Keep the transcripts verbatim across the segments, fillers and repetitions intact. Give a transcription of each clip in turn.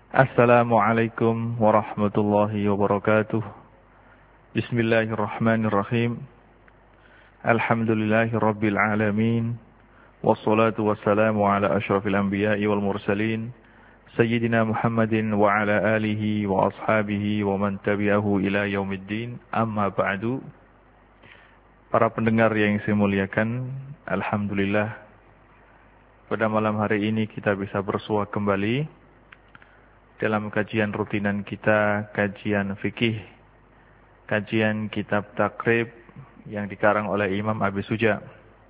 Assalamualaikum warahmatullahi wabarakatuh. Bismillahirrahmanirrahim. Alhamdulillahi rabbil alamin. Wassalatu wassalamu ala ashrafil anbiya'i wal mursalin. Sayyidina Muhammadin wa ala alihi wa ashabihi wa man tabi'ahu ila yaumiddin. Amma ba'du. Para pendengar yang saya muliakan, alhamdulillah pada malam hari ini kita bisa bersua kembali dalam kajian rutinan kita, kajian fikih, kajian kitab takrib yang dikarang oleh Imam Abi Suja.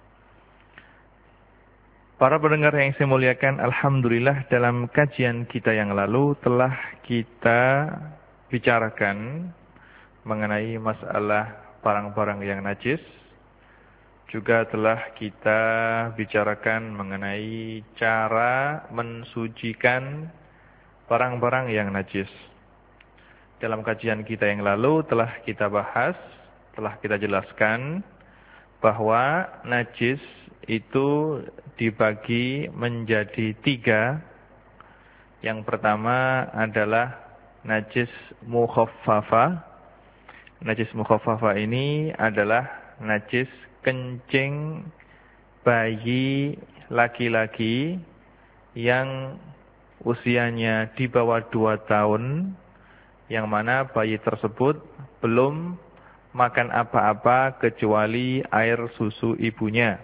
Para pendengar yang saya muliakan, alhamdulillah dalam kajian kita yang lalu telah kita bicarakan mengenai masalah barang-barang yang najis. Juga telah kita bicarakan mengenai cara mensucikan barang-barang yang najis. Dalam kajian kita yang lalu telah kita bahas, telah kita jelaskan bahwa najis itu dibagi menjadi tiga. Yang pertama adalah najis mukhaffafah. Najis mukhaffafah ini adalah najis kencing bayi laki-laki yang usianya di bawah dua tahun, yang mana bayi tersebut belum makan apa-apa kecuali air susu ibunya.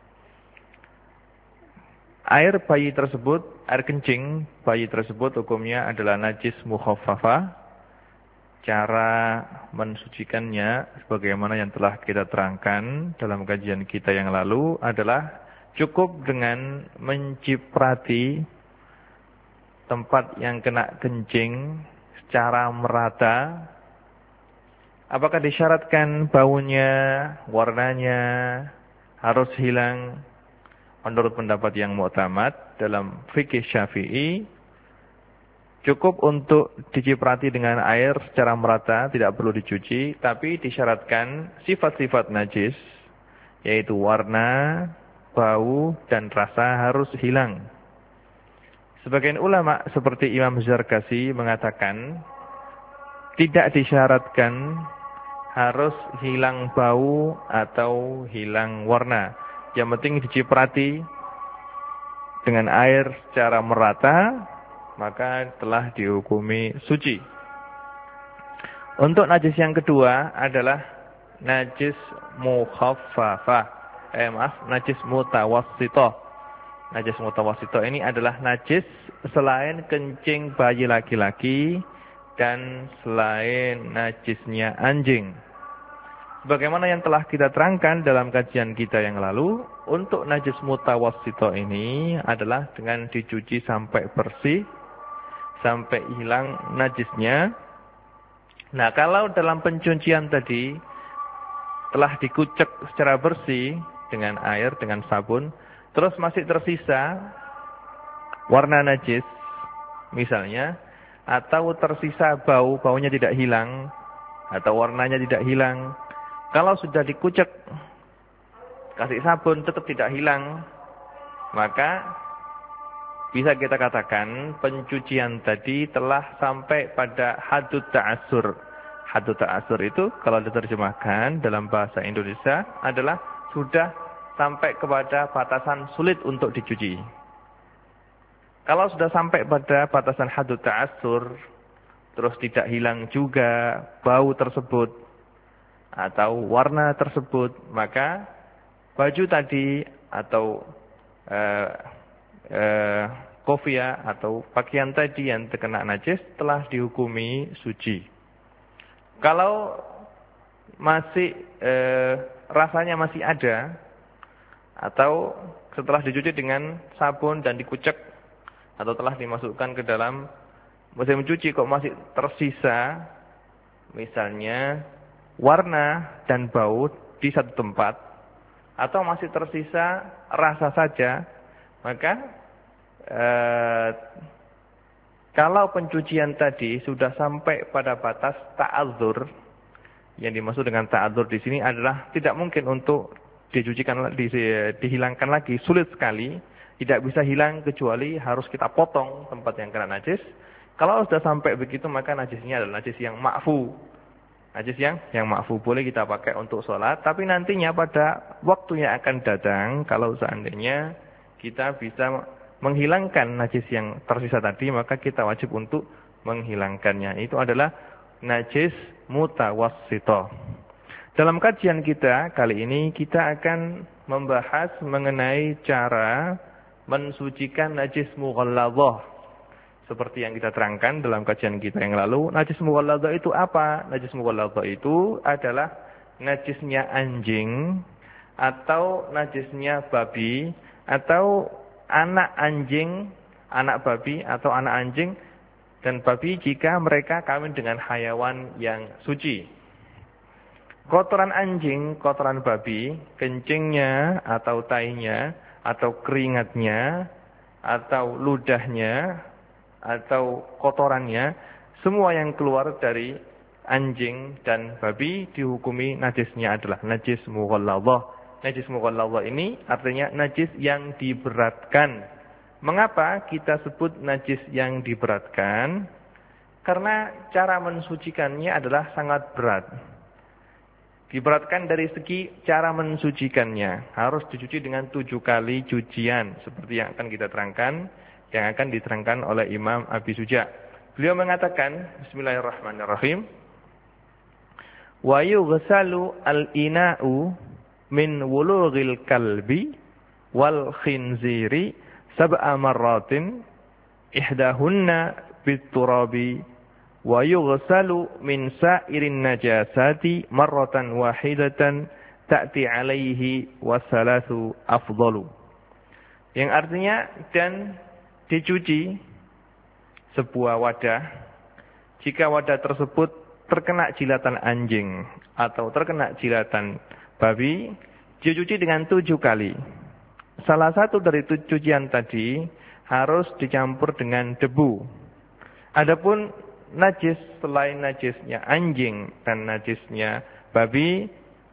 Air bayi tersebut, air kencing bayi tersebut hukumnya adalah najis mukhaffafah. Cara mensucikannya sebagaimana yang telah kita terangkan dalam kajian kita yang lalu adalah cukup dengan menciprati tempat yang kena kencing secara merata. Apakah disyaratkan baunya, warnanya harus hilang? Menurut pendapat yang mu'tamad dalam fikih Syafi'i, cukup untuk diciprati dengan air secara merata, tidak perlu dicuci, tapi disyaratkan sifat-sifat najis, yaitu warna, bau, dan rasa harus hilang. Sebagian ulama seperti Imam Zarkasi mengatakan tidak disyaratkan harus hilang bau atau hilang warna. Yang penting diciprati dengan air secara merata, maka telah dihukumi suci. Untuk najis yang kedua adalah najis mukhaffafah. Eh maaf, najis mutawassithah. Najis mutawassithah ini adalah najis selain kencing bayi laki-laki dan selain najisnya anjing. Sebagaimana yang telah kita terangkan dalam kajian kita yang lalu, untuk najis mutawassithah ini adalah dengan dicuci sampai bersih, sampai hilang najisnya. Nah, kalau dalam pencucian tadi telah dikucek secara bersih dengan air, dengan sabun, terus masih tersisa warna najis misalnya, atau tersisa bau, baunya tidak hilang, atau warnanya tidak hilang. Kalau sudah dikucek, kasih sabun tetap tidak hilang, maka bisa kita katakan pencucian tadi telah sampai pada hadut ta'asur. Hadut ta'asur itu kalau diterjemahkan dalam bahasa Indonesia adalah sudah sampai kepada batasan sulit untuk dicuci. Kalau sudah sampai pada batasan hadut ta'asur, terus tidak hilang juga bau tersebut atau warna tersebut, maka baju tadi atau uh, uh, kofia atau pakaian tadi yang terkena najis telah dihukumi suci. Kalau masih uh, rasanya masih ada, atau setelah dicuci dengan sabun dan dikucek, atau telah dimasukkan ke dalam mesin mencuci kok masih tersisa, misalnya warna dan bau di satu tempat, atau masih tersisa rasa saja, maka eh, kalau pencucian tadi sudah sampai pada batas ta'adzur, yang dimaksud dengan ta'adzur di sini adalah tidak mungkin untuk dicucikan, di, dihilangkan lagi, sulit sekali, tidak bisa hilang kecuali harus kita potong tempat yang kena najis. Kalau sudah sampai begitu maka najisnya adalah najis yang ma'fu. Najis yang yang ma'fu boleh kita pakai untuk sholat. Tapi nantinya pada waktunya akan datang kalau seandainya kita bisa menghilangkan najis yang tersisa tadi, maka kita wajib untuk menghilangkannya. Itu adalah najis mutawassithah. Dalam kajian kita kali ini kita akan membahas mengenai cara mensucikan najis mughalladhah. Seperti yang kita terangkan dalam kajian kita yang lalu, najis mughalladhah itu apa? Najis mughalladhah itu adalah najisnya anjing atau najisnya babi atau anak anjing, anak babi atau anak anjing dan babi jika mereka kawin dengan hayawan yang suci. Kotoran anjing, kotoran babi, kencingnya atau tainya atau keringatnya atau ludahnya atau kotorannya, semua yang keluar dari anjing dan babi dihukumi najisnya adalah najis mughalladhah. Najis mughalladhah ini artinya najis yang diberatkan. Mengapa kita sebut najis yang diberatkan? Karena cara mensucikannya adalah sangat berat. Diberatkan dari segi cara mensucikannya. Harus dicuci dengan tujuh kali cucian. Seperti yang akan kita terangkan. Yang akan diterangkan oleh Imam Abi Suja. Beliau mengatakan, Bismillahirrahmanirrahim. Wa yughsalu al-ina'u min wulughil kalbi wal khinziri sab'a marratin ihdahunna bit-turabi wa yughsalu min sa'irin najasati marratan wahidatan ta'ti alaihi wassalatu afdalu. Yang artinya dan dicuci sebuah wadah jika wadah tersebut terkena jilatan anjing atau terkena jilatan babi, dicuci dengan tujuh kali. Salah satu dari cucian tadi harus dicampur dengan debu. Adapun najis selain najisnya anjing dan najisnya babi,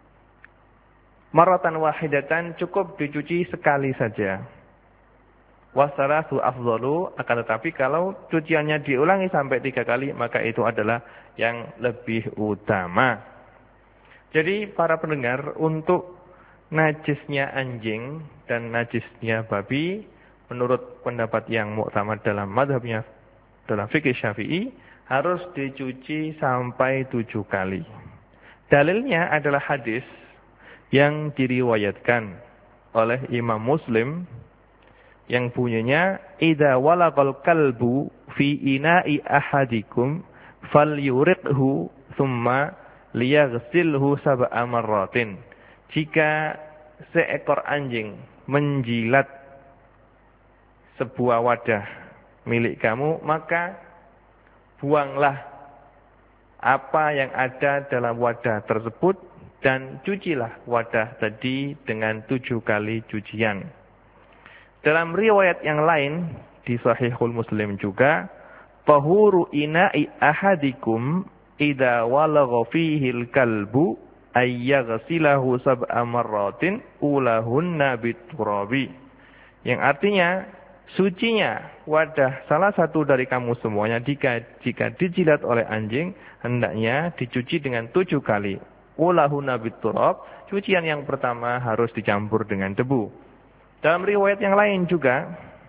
maratan wahidatan cukup dicuci sekali saja. Wassalatu afdalu, akan tetapi kalau cuciannya diulangi sampai tiga kali, maka itu adalah yang lebih utama. Jadi para pendengar, untuk najisnya anjing dan najisnya babi, menurut pendapat yang muktamad dalam madhabnya, dalam fikih Syafi'i, harus dicuci sampai tujuh kali. Dalilnya adalah hadis yang diriwayatkan oleh Imam Muslim, yang bunyinya, idza walaqal kalbu fi ina'i ahadikum falyuriqhu thumma liyaghsilhu sab'a marratin. Jika seekor anjing menjilat sebuah wadah milik kamu, maka buanglah apa yang ada dalam wadah tersebut dan cucilah wadah tadi dengan tujuh kali cucian. Dalam riwayat yang lain di Sahihul Muslim juga, tahuru ina'i ahadikum idza walagha fihil kalbu ayyaghsilahu sab'a marratin ulahunna biturabi. Yang artinya, sucinya wadah salah satu dari kamu semuanya jika jika dijilat oleh anjing, hendaknya dicuci dengan tujuh kali. Ulahunna biturab, cucian yang pertama harus dicampur dengan debu. Dalam riwayat yang lain juga,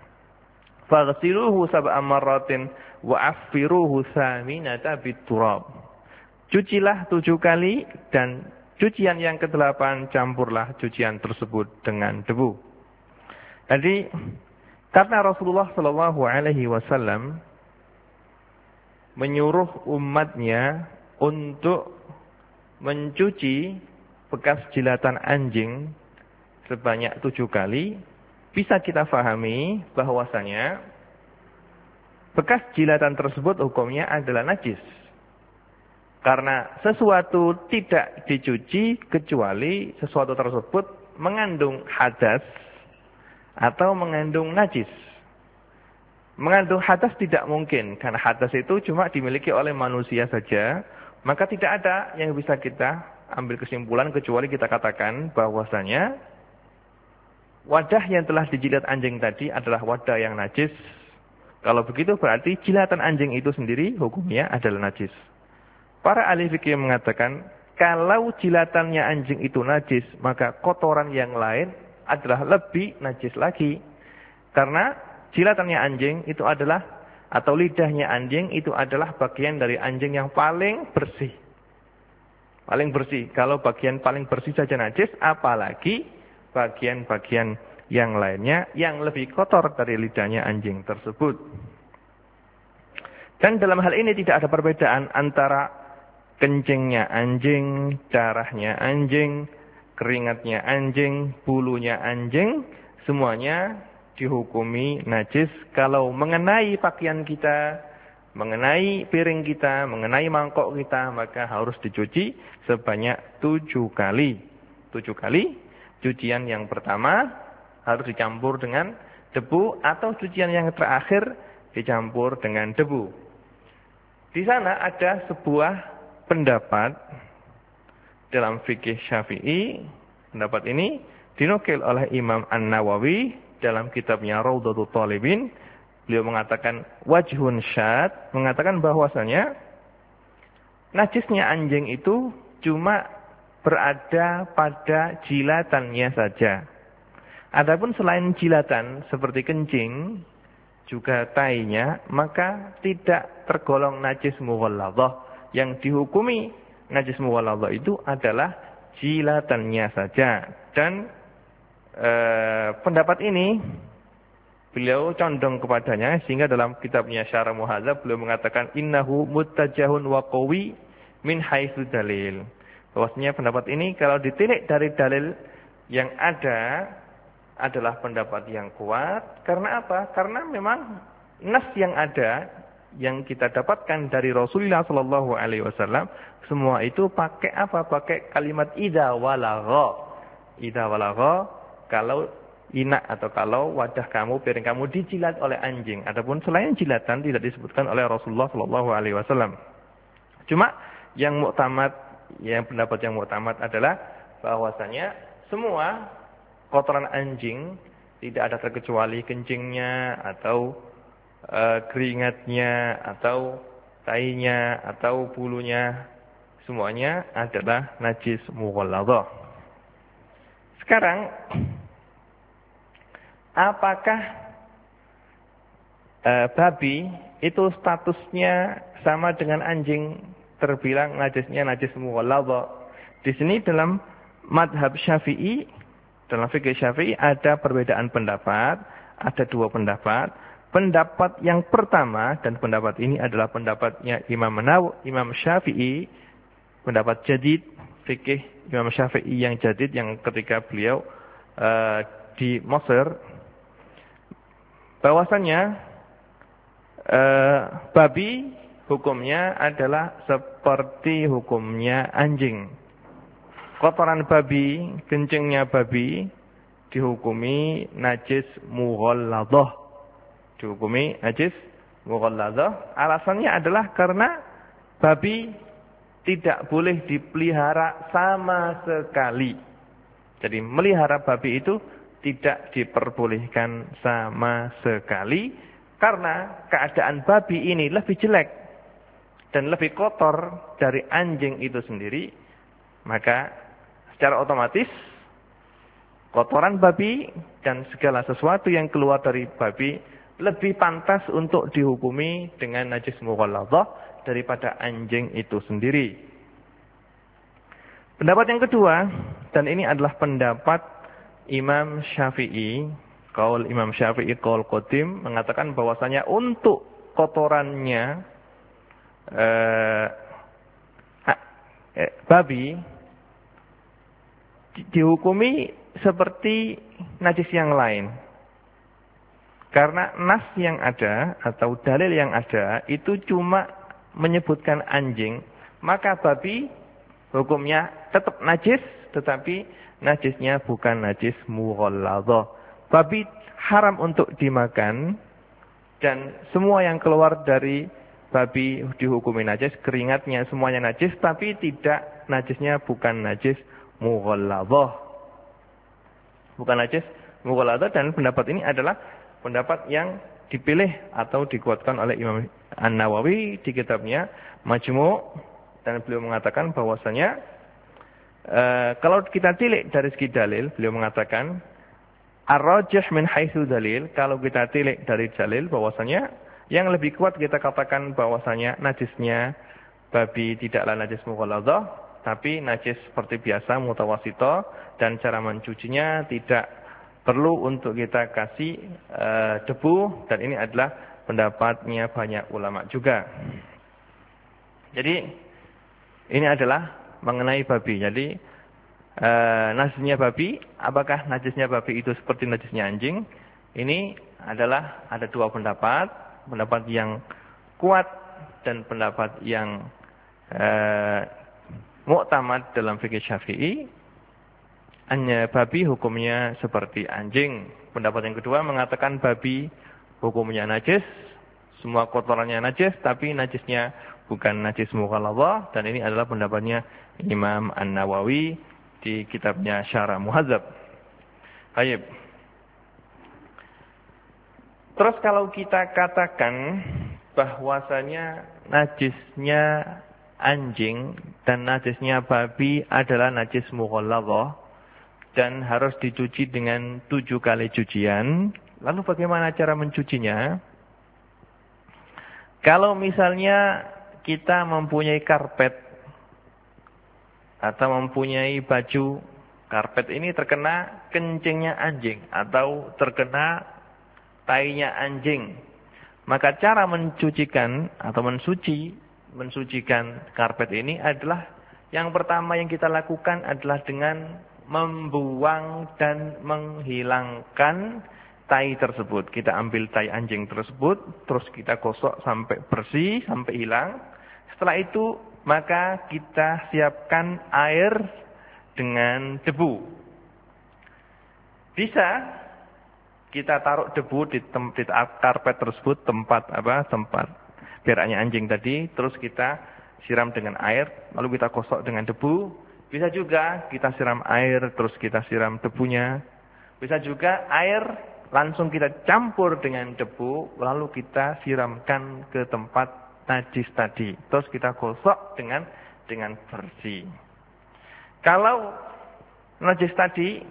faghsiluhu sab'a marratin wa affiruhu thaminata biturab. Cucilah tujuh kali dan cucian yang kedelapan campurlah cucian tersebut dengan debu. Jadi karena Rasulullah Shallallahu Alaihi Wasallam menyuruh umatnya untuk mencuci bekas jilatan anjing sebanyak tujuh kali, bisa kita fahami bahwasanya bekas jilatan tersebut hukumnya adalah najis. Karena sesuatu tidak dicuci kecuali sesuatu tersebut mengandung hadas atau mengandung najis. Mengandung hadas tidak mungkin, karena hadas itu cuma dimiliki oleh manusia saja. Maka tidak ada yang bisa kita ambil kesimpulan kecuali kita katakan bahwasanya wadah yang telah dijilat anjing tadi adalah wadah yang najis. Kalau begitu berarti jilatan anjing itu sendiri hukumnya adalah najis. Para ahli fikih mengatakan, kalau jilatannya anjing itu najis, maka kotoran yang lain adalah lebih najis lagi. Karena jilatannya anjing itu adalah, atau lidahnya anjing itu adalah bagian dari anjing yang paling bersih. Paling bersih. Kalau bagian paling bersih saja najis, apalagi bagian-bagian yang lainnya yang lebih kotor dari lidahnya anjing tersebut. Dan dalam hal ini tidak ada perbedaan antara kencingnya anjing, darahnya anjing, keringatnya anjing, bulunya anjing, semuanya dihukumi najis kalau mengenai pakaian kita, mengenai piring kita, mengenai mangkok kita, maka harus dicuci sebanyak tujuh kali. Tujuh kali. Cucian yang pertama harus dicampur dengan debu, atau cucian yang terakhir dicampur dengan debu. Di sana ada sebuah pendapat dalam fikih Syafi'i. Pendapat ini dinukil oleh Imam An-Nawawi dalam kitabnya Raudhatul Thalibin. Beliau mengatakan wajhun syad, mengatakan bahwasanya najisnya anjing itu cuma berada pada jilatannya saja. Adapun selain jilatan seperti kencing juga tainya, maka tidak tergolong najis mughalladhah. Yang dihukumi najis mughalladhah itu adalah jilatannya saja. Dan e, pendapat ini beliau condong kepadanya, sehingga dalam kitabnya Syarah Muhadzab beliau mengatakan innahu muttajahun wa qawi min haitsu dalil. Bahwasanya pendapat ini kalau ditilik dari dalil yang ada adalah pendapat yang kuat. Karena apa? Karena memang nas yang ada, yang kita dapatkan dari Rasulullah Shallallahu Alaihi Wasallam, semua itu pakai apa? Pakai kalimat idza walagha. Idza walagha, kalau inak atau kalau wadah kamu, piring kamu dijilat oleh anjing. Adapun selain jilatan tidak disebutkan oleh Rasulullah Shallallahu Alaihi Wasallam. Cuma yang muktamad, yang pendapat yang muktamad adalah bahwasanya semua kotoran anjing tidak ada terkecuali kencingnya atau Uh, keringatnya atau tainya atau bulunya, semuanya adalah najis mughalladhah. Sekarang, apakah uh, babi itu statusnya sama dengan anjing, terbilang najisnya najis mughalladhah? Di sini dalam madhab Syafi'i, dalam fikih Syafi'i ada perbedaan pendapat, ada dua pendapat. Pendapat yang pertama, dan pendapat ini adalah pendapatnya Imam Nawawi, Imam Syafi'i, pendapat jadid, fikih Imam Syafi'i yang jadid, yang ketika beliau uh, di Mesir, bahwasanya uh, babi hukumnya adalah seperti hukumnya anjing. Kotoran babi, kencingnya babi dihukumi najis mughalladhah. Dihukumi najis mughalladhah. Alasannya adalah karena babi tidak boleh dipelihara sama sekali. Jadi melihara babi itu tidak diperbolehkan sama sekali, karena keadaan babi ini lebih jelek dan lebih kotor dari anjing itu sendiri. Maka secara otomatis kotoran babi dan segala sesuatu yang keluar dari babi lebih pantas untuk dihukumi dengan najis mughalladhah daripada anjing itu sendiri. Pendapat yang kedua, dan ini adalah pendapat Imam Syafi'i, kaul Imam Syafi'i kaul qadim, mengatakan bahwasanya untuk kotorannya eh, eh, babi dihukumi seperti najis yang lain. Karena nas yang ada atau dalil yang ada itu cuma menyebutkan anjing, maka babi hukumnya tetap najis, tetapi najisnya bukan najis mughalladhah. Babi haram untuk dimakan, dan semua yang keluar dari babi dihukumi najis, keringatnya semuanya najis, tapi tidak, najisnya bukan najis mughalladhah. Bukan najis mughalladhah, dan pendapat ini adalah pendapat yang dipilih atau dikuatkan oleh Imam An-Nawawi di kitabnya Majmu', dan beliau mengatakan bahwasanya e, kalau kita tilik dari segi dalil, beliau mengatakan ar-rajih min haitsu dalil, kalau kita tilik dari dalil bahwasanya yang lebih kuat kita katakan bahwasanya najisnya babi tidaklah najis mughalladhah, tapi najis seperti biasa mutawasito, dan cara mencucinya tidak perlu untuk kita kasih e, debu, dan ini adalah pendapatnya banyak ulama juga. Jadi ini adalah mengenai babi. Jadi e, najisnya babi, apakah najisnya babi itu seperti najisnya anjing? Ini adalah ada dua pendapat, pendapat yang kuat dan pendapat yang e, mu'tamad dalam fikih Syafi'i. Hanya babi hukumnya seperti anjing. Pendapat yang kedua mengatakan babi hukumnya najis, semua kotorannya najis, tapi najisnya bukan najis mughalladhah, dan ini adalah pendapatnya Imam An-Nawawi di kitabnya Syarah Muhadzab. Baik. Terus kalau kita katakan bahwasanya najisnya anjing dan najisnya babi adalah najis mughalladhah dan harus dicuci dengan tujuh kali cucian, lalu bagaimana cara mencucinya? Kalau misalnya kita mempunyai karpet atau mempunyai baju, karpet ini terkena kencingnya anjing atau terkena tainya anjing, maka cara mencucikan atau mensuci, mensucikan karpet ini adalah yang pertama yang kita lakukan adalah dengan membuang dan menghilangkan tai tersebut. Kita ambil tai anjing tersebut, terus kita gosok sampai bersih, sampai hilang. Setelah itu, maka kita siapkan air dengan debu. Bisa kita taruh debu di, tem di karpet tersebut, tempat apa? Tempat beraknya anjing tadi, terus kita siram dengan air, lalu kita gosok dengan debu. Bisa juga kita siram air, terus kita siram debunya. Bisa juga air langsung kita campur dengan debu, lalu kita siramkan ke tempat najis tadi, terus kita gosok dengan dengan bersih. Kalau najis tadi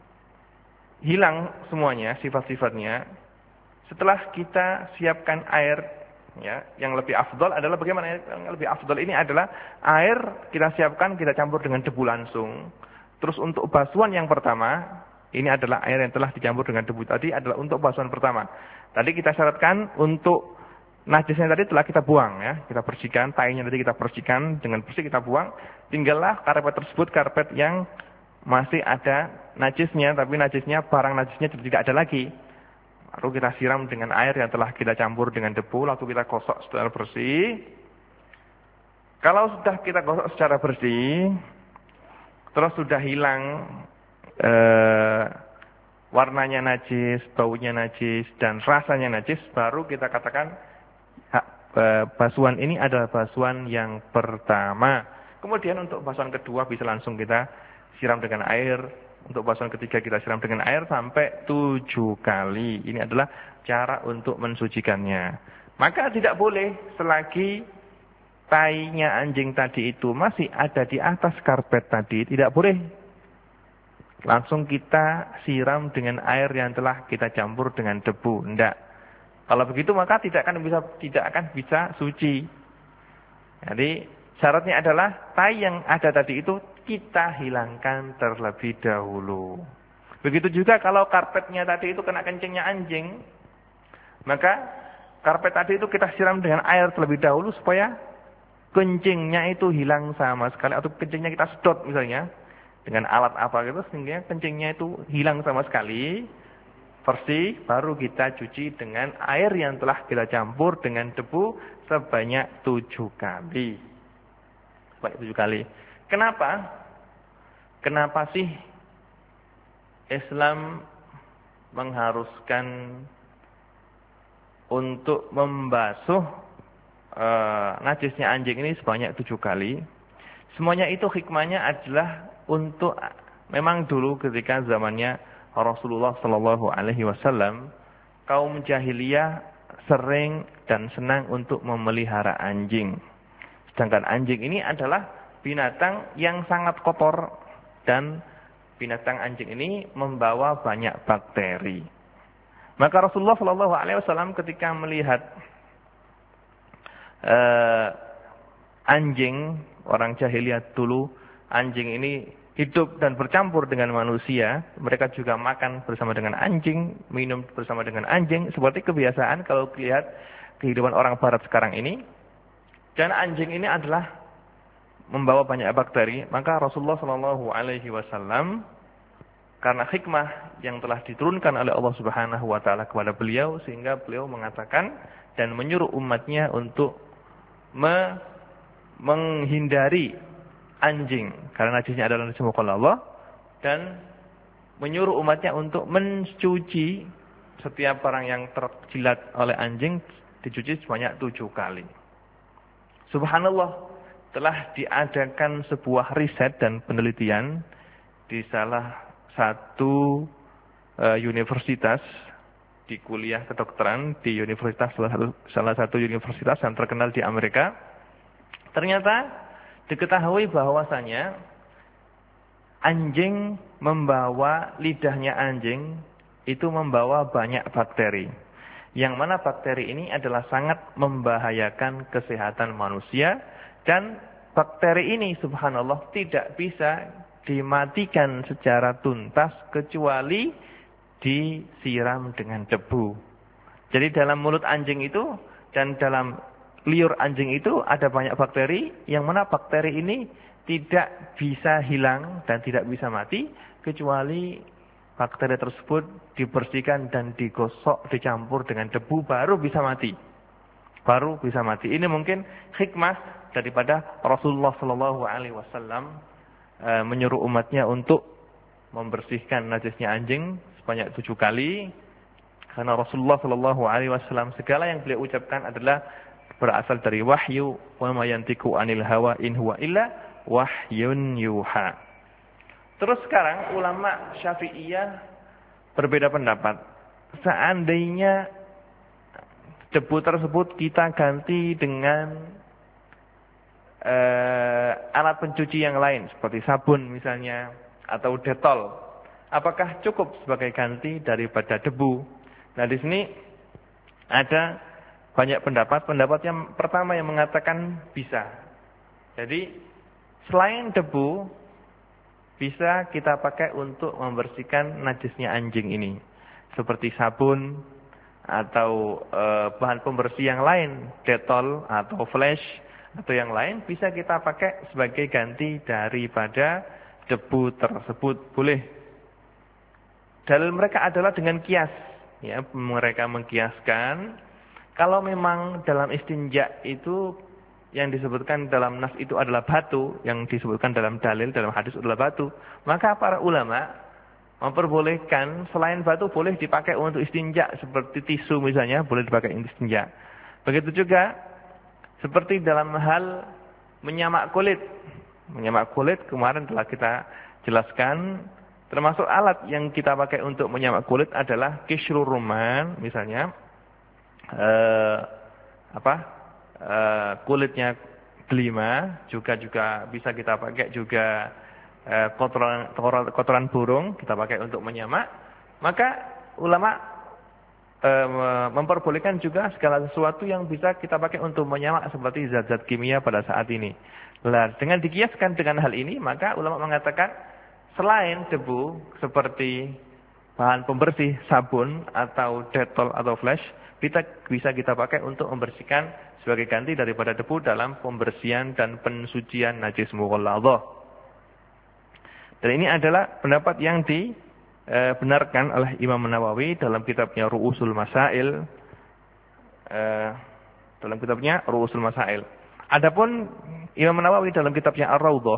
hilang semuanya sifat-sifatnya, setelah kita siapkan air, ya, yang lebih afdol adalah bagaimana? Yang lebih afdol ini adalah air kita siapkan, kita campur dengan debu langsung. Terus untuk basuhan yang pertama, ini adalah air yang telah dicampur dengan debu tadi adalah untuk basuhan pertama. Tadi kita syaratkan untuk najisnya tadi telah kita buang, ya, kita bersihkan, tainya tadi kita bersihkan dengan bersih, kita buang. Tinggallah karpet tersebut, karpet yang masih ada najisnya, tapi najisnya, barang najisnya tidak ada lagi. Lalu kita siram dengan air yang telah kita campur dengan debu, lalu kita gosok secara bersih. Kalau sudah kita gosok secara bersih, terus sudah hilang eh, warnanya najis, baunya najis, dan rasanya najis, baru kita katakan basuhan ini adalah basuhan yang pertama. Kemudian untuk basuhan kedua bisa langsung kita siram dengan air. Untuk basuhan ketiga kita siram dengan air sampai tujuh kali. Ini adalah cara untuk mensucikannya. Maka tidak boleh selagi tainya anjing tadi itu masih ada di atas karpet tadi, tidak boleh langsung kita siram dengan air yang telah kita campur dengan debu. Tidak. Kalau begitu maka tidak akan bisa tidak akan bisa suci. Jadi syaratnya adalah tai yang ada tadi itu kita hilangkan terlebih dahulu. Begitu juga kalau karpetnya tadi itu kena kencingnya anjing, maka karpet tadi itu kita siram dengan air terlebih dahulu supaya kencingnya itu hilang sama sekali, atau kencingnya kita sedot misalnya dengan alat apa gitu sehingga kencingnya itu hilang sama sekali. Bersih, baru kita cuci dengan air yang telah kita campur dengan debu sebanyak tujuh kali. Sebanyak tujuh kali. Kenapa? Kenapa sih Islam mengharuskan untuk membasuh e, najisnya anjing ini sebanyak tujuh kali? Semuanya itu hikmahnya adalah untuk, memang dulu ketika zamannya Rasulullah Shallallahu Alaihi Wasallam, kaum jahiliyah sering dan senang untuk memelihara anjing. Sedangkan anjing ini adalah binatang yang sangat kotor dan binatang anjing ini membawa banyak bakteri. Maka Rasulullah shallallahu alaihi wasallam ketika melihat uh, anjing, orang jahiliyah dulu, anjing ini hidup dan bercampur dengan manusia, mereka juga makan bersama dengan anjing, minum bersama dengan anjing, seperti kebiasaan kalau lihat kehidupan orang barat sekarang ini. Dan anjing ini adalah membawa banyak bakteri, maka Rasulullah shallallahu alaihi wasallam karena hikmah yang telah diturunkan oleh Allah Subhanahu wa taala kepada beliau, sehingga beliau mengatakan dan menyuruh umatnya untuk me menghindari anjing karena najisnya adalah najis mukhalladhah, dan menyuruh umatnya untuk mencuci setiap barang yang terjilat oleh anjing dicuci sebanyak tujuh kali. Subhanallah, telah diadakan sebuah riset dan penelitian di salah satu uh, universitas di kuliah kedokteran di universitas salah satu, salah satu universitas yang terkenal di Amerika. Ternyata diketahui bahwasanya anjing membawa, lidahnya anjing itu membawa banyak bakteri. Yang mana bakteri ini adalah sangat membahayakan kesehatan manusia, dan bakteri ini subhanallah tidak bisa dimatikan secara tuntas kecuali disiram dengan debu. Jadi dalam mulut anjing itu dan dalam liur anjing itu ada banyak bakteri, yang mana bakteri ini tidak bisa hilang dan tidak bisa mati kecuali bakteri tersebut dibersihkan dan digosok, dicampur dengan debu, baru bisa mati. Baru bisa mati. Ini mungkin hikmah daripada Rasulullah Shallallahu Alaihi Wasallam menyuruh umatnya untuk membersihkan najisnya anjing sebanyak tujuh kali, karena Rasulullah Shallallahu Alaihi Wasallam segala yang beliau ucapkan adalah berasal dari wahyu, wa ma yantiqu anil hawa in huwa illa wahyun yuha. Terus sekarang ulama Syafi'iyah berbeda pendapat. Seandainya debu tersebut kita ganti dengan Uh, alat pencuci yang lain seperti sabun misalnya atau detol, apakah cukup sebagai ganti daripada debu? Nah, di sini ada banyak pendapat. Pendapat yang pertama yang mengatakan bisa. Jadi selain debu bisa kita pakai untuk membersihkan najisnya anjing ini, seperti sabun atau uh, bahan pembersih yang lain, detol atau flash atau yang lain, bisa kita pakai sebagai ganti daripada debu tersebut, boleh. Dalil mereka adalah dengan kias, ya, mereka mengkiaskan kalau memang dalam istinja itu yang disebutkan dalam nas itu adalah batu, yang disebutkan dalam dalil dalam hadis adalah batu, maka para ulama memperbolehkan selain batu boleh dipakai untuk istinja, seperti tisu misalnya boleh dipakai untuk istinja. Begitu juga seperti dalam hal menyamak kulit. Menyamak kulit kemarin telah kita jelaskan, termasuk alat yang kita pakai untuk menyamak kulit adalah kishrur rumman misalnya, eh, apa eh, kulitnya delima, juga juga bisa kita pakai juga eh, kotoran kotoran burung kita pakai untuk menyamak. Maka ulama memperbolehkan juga segala sesuatu yang bisa kita pakai untuk menyamak seperti zat-zat kimia pada saat ini. Nah, dengan dikiaskan dengan hal ini, maka ulama mengatakan selain debu seperti bahan pembersih sabun atau detol atau flash, kita bisa kita pakai untuk membersihkan sebagai ganti daripada debu dalam pembersihan dan pensucian najis mughalladhah. Dan ini adalah pendapat yang di E, benarkan oleh Imam Nawawi dalam kitabnya Ru'usul Masail. E, dalam kitabnya Ru'usul Masail. Adapun Imam Nawawi dalam kitabnya Ar-Raudhah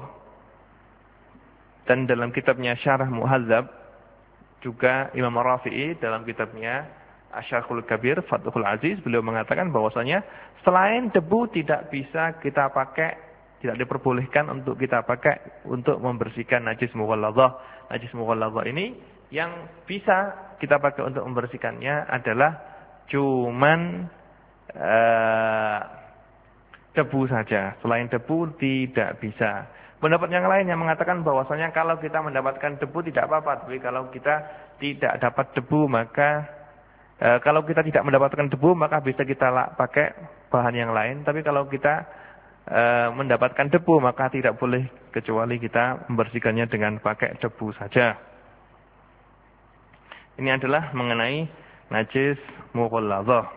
dan dalam kitabnya Syarah Muhadzab, juga Imam Rafi'i dalam kitabnya Asy-Syarhul Kabir Fathul Aziz, beliau mengatakan bahwasanya selain debu tidak bisa kita pakai, tidak diperbolehkan untuk kita pakai untuk membersihkan najis mughalladhah. Najis mughalladhah ini yang bisa kita pakai untuk membersihkannya adalah cuman uh, debu saja. Selain debu tidak bisa. Pendapat yang lain yang mengatakan bahwasanya kalau kita mendapatkan debu tidak apa-apa, tapi kalau kita tidak dapat debu maka e, kalau kita tidak mendapatkan debu maka bisa kita pakai bahan yang lain. Tapi kalau kita e, mendapatkan debu maka tidak boleh kecuali kita membersihkannya dengan pakai debu saja. Ini adalah mengenai najis mughalladzah.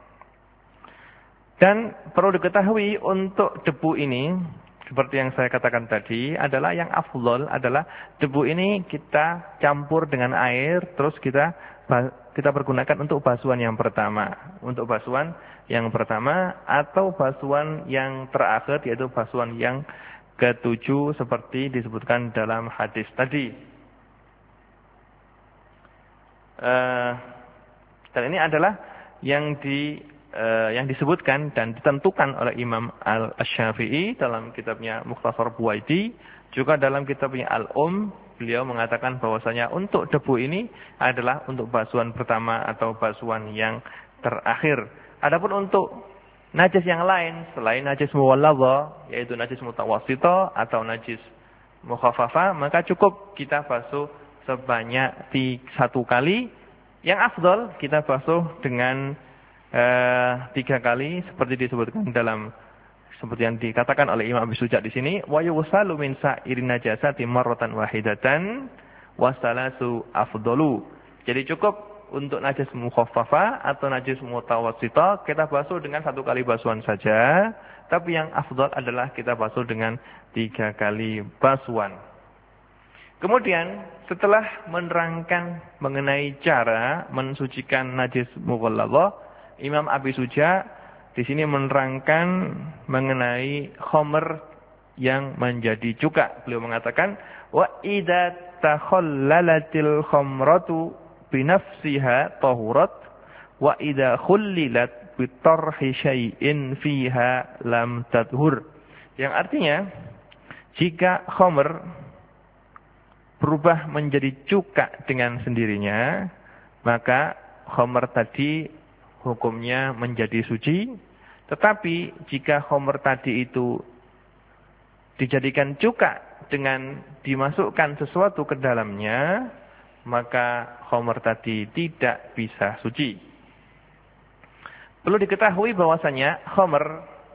Dan perlu diketahui untuk debu ini, seperti yang saya katakan tadi, adalah yang afdol adalah debu ini kita campur dengan air, terus kita kita pergunakan untuk basuhan yang pertama. Untuk basuhan yang pertama atau basuhan yang terakhir, yaitu basuhan yang ketujuh seperti disebutkan dalam hadis tadi. Uh, dan ini adalah yang di Uh, yang disebutkan dan ditentukan oleh Imam Al-Syafi'i dalam kitabnya Mukhtasar Buwaidi, juga dalam kitabnya Al-Um, beliau mengatakan bahwasanya untuk debu ini adalah untuk basuhan pertama atau basuhan yang terakhir. Adapun untuk najis yang lain selain najis mughalladzah, yaitu najis mutawassithah atau najis mukhaffafah, maka cukup kita basuh sebanyak satu kali. Yang afdal kita basuh dengan Uh, tiga kali seperti disebutkan dalam seperti yang dikatakan oleh Imam Abi Suja di sini, wa yusalu min sa'irin najasati marratan wahidatan wa salasu afdalu. Jadi cukup untuk najis mukhaffafa atau najis mutawassithah kita basuh dengan satu kali basuhan saja, tapi yang afdal adalah kita basuh dengan tiga kali basuhan. Kemudian setelah menerangkan mengenai cara mensucikan najis mughalladzah, Imam Abi Suja di sini menerangkan mengenai khamr yang menjadi cuka. Beliau mengatakan, wa idza takhallalatil khamratu bi nafsiha tahurat wa idza khullilat bi tarhi syai'in fiha lam tadhur. Yang artinya, jika khamr berubah menjadi cuka dengan sendirinya, maka khamr tadi hukumnya menjadi suci. Tetapi jika khamr tadi itu dijadikan cuka dengan dimasukkan sesuatu ke dalamnya, maka khamr tadi tidak bisa suci. Perlu diketahui bahwasanya khamr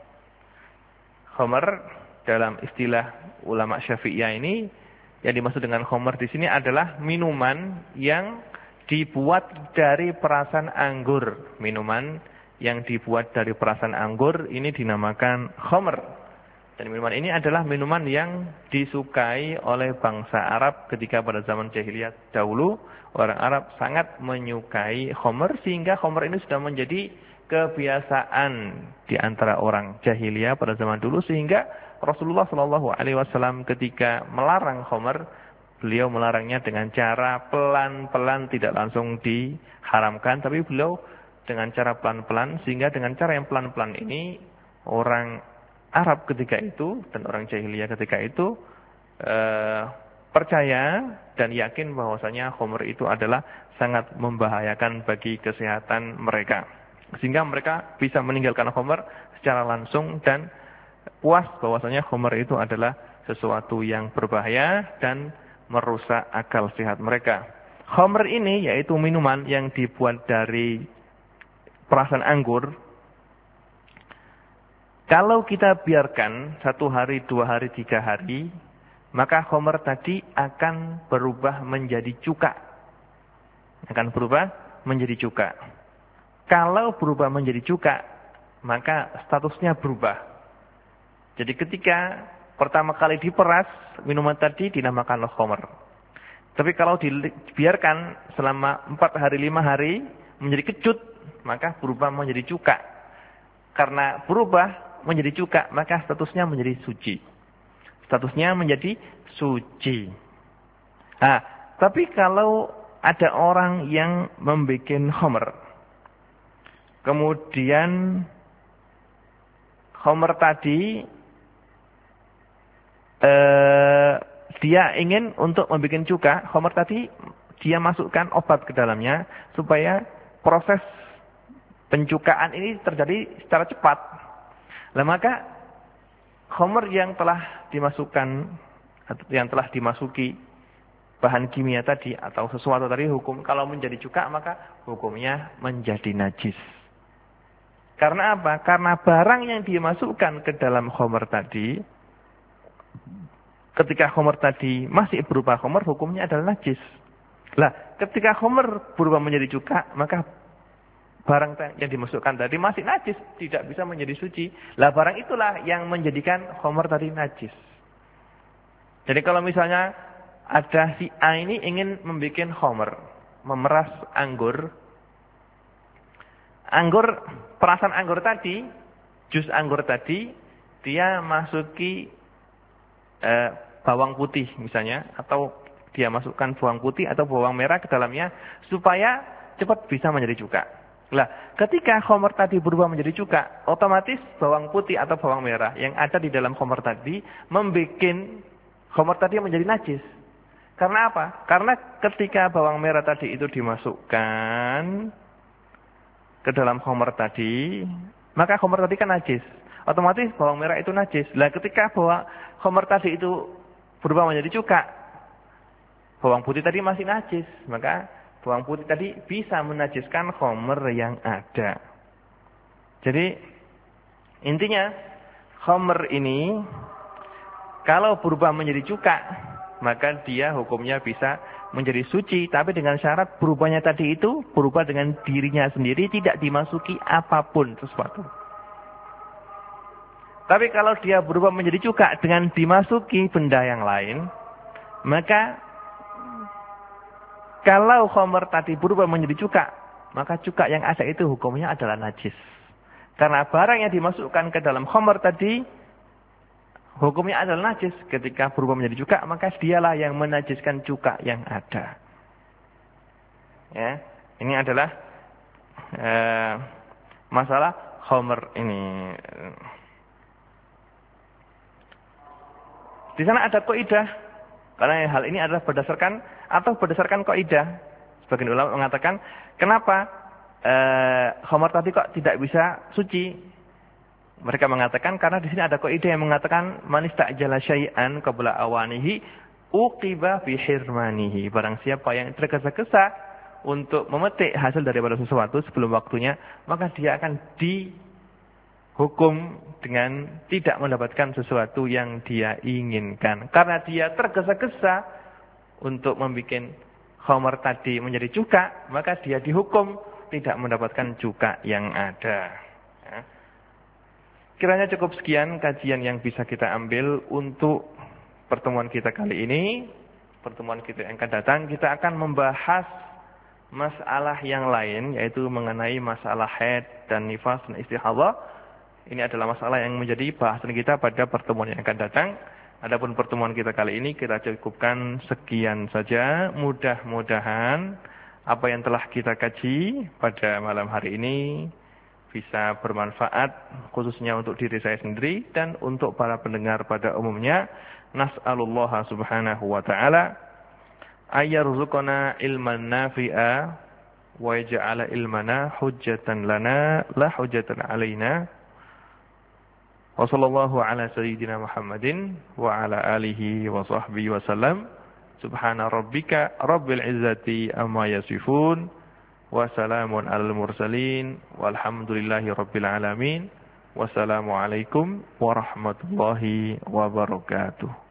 khamr dalam istilah ulama Syafi'iyah ini, yang dimaksud dengan khamr di sini adalah minuman yang dibuat dari perasan anggur. Minuman yang dibuat dari perasan anggur ini dinamakan khamr. Dan minuman ini adalah minuman yang disukai oleh bangsa Arab ketika pada zaman jahiliyah dahulu. Orang Arab sangat menyukai khamr, sehingga khamr ini sudah menjadi kebiasaan di antara orang jahiliyah pada zaman dulu, sehingga Rasulullah shallallahu alaihi wasallam ketika melarang khamr, beliau melarangnya dengan cara pelan-pelan, tidak langsung diharamkan, tapi beliau dengan cara pelan-pelan, sehingga dengan cara yang pelan-pelan ini orang Arab ketika itu dan orang jahiliyah ketika itu eh, percaya dan yakin bahwasanya khamr itu adalah sangat membahayakan bagi kesehatan mereka, sehingga mereka bisa meninggalkan khamr secara langsung dan puas bahwasanya khamr itu adalah sesuatu yang berbahaya dan merusak akal sehat mereka. Khamr ini yaitu minuman yang dibuat dari perasan anggur. Kalau kita biarkan satu hari, dua hari, tiga hari, maka khamr tadi akan berubah menjadi cuka. Akan berubah menjadi cuka. Kalau berubah menjadi cuka, maka statusnya berubah. Jadi ketika pertama kali diperas, minuman tadi dinamakan khamr. Tapi kalau dibiarkan selama empat hari, lima hari, menjadi kecut, maka berubah menjadi cuka. Karena berubah menjadi cuka, maka statusnya menjadi suci. Statusnya menjadi suci. Nah, tapi kalau ada orang yang membuat khamr, kemudian khamr tadi Uh, dia ingin untuk membuat cuka, khamr tadi dia masukkan obat ke dalamnya supaya proses Pencukaan ini terjadi secara cepat. Lah maka khamr yang telah dimasukkan atau yang telah dimasuki bahan kimia tadi atau sesuatu tadi hukum kalau menjadi cuka maka hukumnya menjadi najis. Karena apa? Karena barang yang dimasukkan ke dalam khamr tadi, ketika khamr tadi masih berupa khamr, hukumnya adalah najis. Lah, ketika khamr berubah menjadi cuka, maka barang yang dimasukkan tadi masih najis, tidak bisa menjadi suci. Lah, barang itulah yang menjadikan khamr tadi najis. Jadi kalau misalnya ada si A ini ingin membuat khamr, memeras anggur, Anggur, perasan anggur tadi, jus anggur tadi, dia masuki eh, bawang putih misalnya, atau dia masukkan bawang putih atau bawang merah ke dalamnya, supaya cepat bisa menjadi cuka. Lah, ketika khamr tadi berubah menjadi cuka, otomatis bawang putih atau bawang merah yang ada di dalam khamr tadi, membuat khamr tadi menjadi najis. Karena apa? Karena ketika bawang merah tadi itu dimasukkan ke dalam khamr tadi, maka khamr tadi kan najis. Otomatis bawang merah itu najis. Lah ketika bawang khamr tadi itu berubah menjadi cuka, bawang putih tadi masih najis, maka bawang putih tadi bisa menajiskan khamr yang ada. Jadi intinya khamr ini kalau berubah menjadi cuka, maka dia hukumnya bisa menjadi suci, tapi dengan syarat berubahnya tadi itu berubah dengan dirinya sendiri, tidak dimasuki apapun sesuatu. Tapi kalau dia berubah menjadi cuka dengan dimasuki benda yang lain, maka kalau khamr tadi berubah menjadi cuka, maka cuka yang ada itu hukumnya adalah najis. Karena barang yang dimasukkan ke dalam khamr tadi hukumnya adalah najis. Ketika berubah menjadi cuka, maka dialah yang menajiskan cuka yang ada. Ya, ini adalah uh, masalah khamr ini. Di sana ada kaidah. Karena hal ini adalah berdasarkan atau berdasarkan kaidah. Sebagian ulama mengatakan, kenapa uh, khamr tadi kok tidak bisa suci? Mereka mengatakan karena di sini ada kaidah yang mengatakan man istajala syai'an qabla awanihi uqiba bi hirmanihi. Barang siapa yang tergesa-gesa untuk memetik hasil daripada sesuatu sebelum waktunya, maka dia akan dihukum dengan tidak mendapatkan sesuatu yang dia inginkan. Karena dia tergesa-gesa untuk membuat khamr tadi menjadi cuka, maka dia dihukum tidak mendapatkan cuka yang ada. Ya. Kiranya cukup sekian kajian yang bisa kita ambil untuk pertemuan kita kali ini. Pertemuan kita yang akan datang, kita akan membahas masalah yang lain, yaitu mengenai masalah haid dan nifas dan istihadah. Ini adalah masalah yang menjadi bahasan kita pada pertemuan yang akan datang. Adapun pertemuan kita kali ini kita cukupkan sekian saja. Mudah-mudahan apa yang telah kita kaji pada malam hari ini bisa bermanfaat khususnya untuk diri saya sendiri dan untuk para pendengar pada umumnya. Nas'alullah subhanahu wa ta'ala ayyarzuqana ilman nafi'a wa yaj'ala ilmana hujjatan lana la hujjatan alaina. Wa sallallahu ala sayyidina Muhammadin wa ala alihi wa sahbihi wa sallam. Subhana rabbika rabbil izzati amma yasifun. Wassalamun alal mursalin walhamdulillahi rabbil alamin. Wassalamualaikum warahmatullahi wabarakatuh.